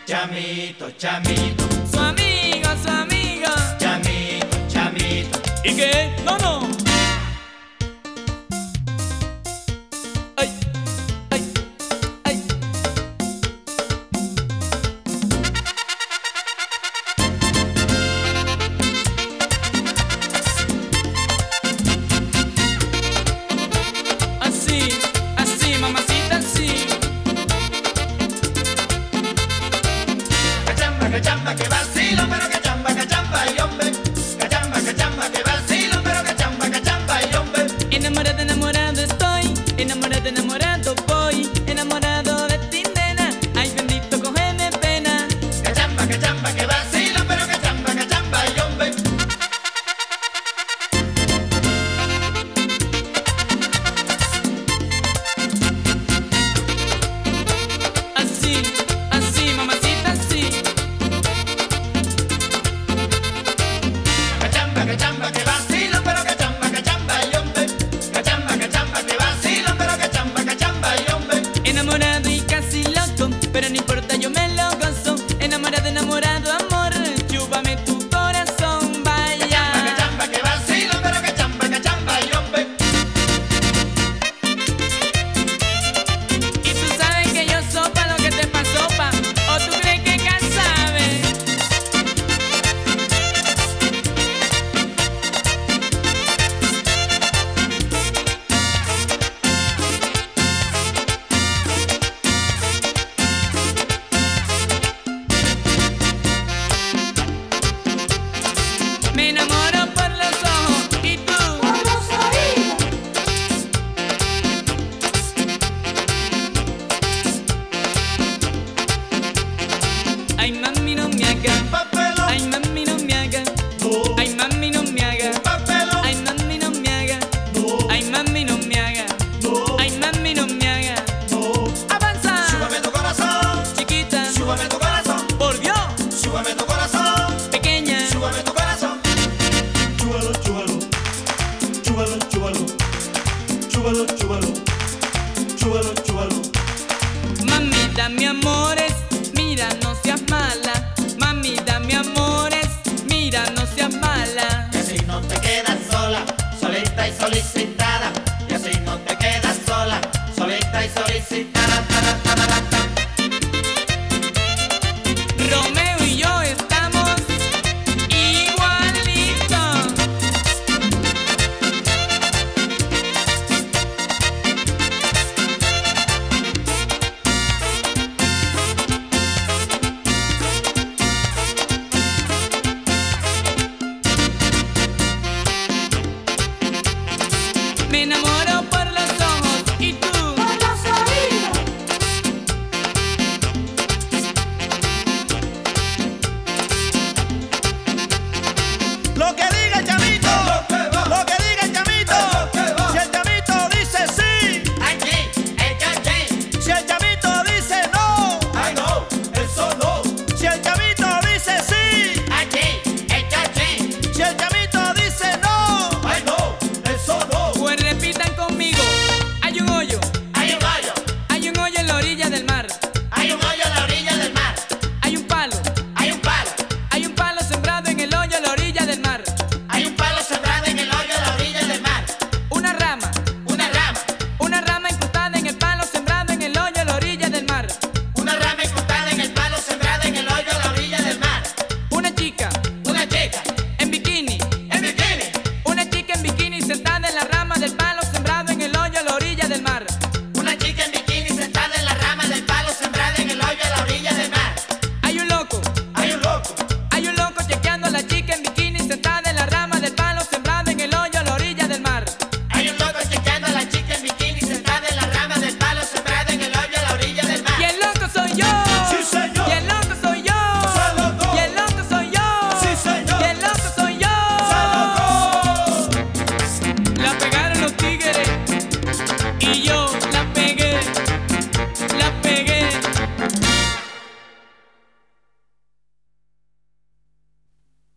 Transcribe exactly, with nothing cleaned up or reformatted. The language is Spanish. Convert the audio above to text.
Chamito, chamito, Su amigo, su amigo. chamito, chamito. ¿Y qué? No, no. Ay, ay, ay. Así, así, mamacita, así. Cachamba, cachamba, que vacilo, pero cachamba, cachamba, y hombre. Cachamba, cachamba, que vacilo, pero cachamba, cachamba, y hombre. Enamorado, enamorado estoy, enamorado, enamorado voy, enamorado de ti, nena. Ay, bendito, cógeme pena. Cachamba, cachamba, que vacilo, pero cachamba, cachamba, y hombre. Así, así, mamacita, así. Cachamba, cachamba, que vacilo, pero cachamba, cachamba, y hombre. Cachamba, cachamba, que vacilo, pero cachamba, cachamba, y hombre. Enamorado y casi loco, pero no importa, yo me lo gozo. Enamorado, enamorado, amor, chúpame tu corazón, vaya. Cachamba, cachamba, que vacilo, pero cachamba, cachamba, y hombre. Y tú sabes que yo sopa lo que te pasó, pa. ¿O tú crees que ya sabes? Me enamoro por los ojos y tú. Por los oídos. Ay, mami, no me hagas.